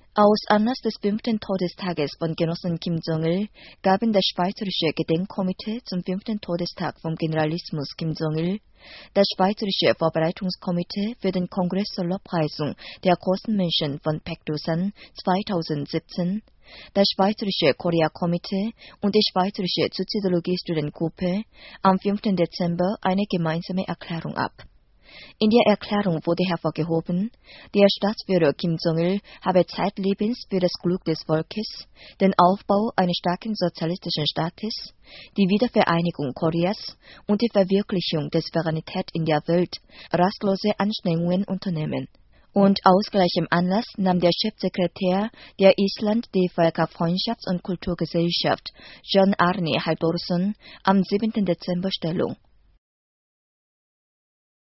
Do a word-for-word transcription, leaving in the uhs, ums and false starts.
Aus Anlass des fünften Todestages von Genossen Kim Jong-il gaben das Schweizerische Gedenkkomitee zum fünften Todestag vom Generalismus Kim Jong-il, das Schweizerische Vorbereitungskomitee für den Kongress zur Lobpreisung der großen Menschen von Paektusan zweitausendsiebzehn, das Schweizerische Korea-Komitee und die Schweizerische Suizidologie-Studentengruppe am fünften Dezember eine gemeinsame Erklärung ab. In der Erklärung wurde hervorgehoben, der Staatsführer Kim Jong-il habe zeitlebens für das Glück des Volkes, den Aufbau eines starken sozialistischen Staates, die Wiedervereinigung Koreas und die Verwirklichung der Souveränität in der Welt rastlose Anstrengungen unternehmen. Und aus gleichem Anlass nahm der Chefsekretär der Island die Völkerfreundschafts- und Kulturgesellschaft, John Arne Halldórsson, am siebten Dezember Stellung.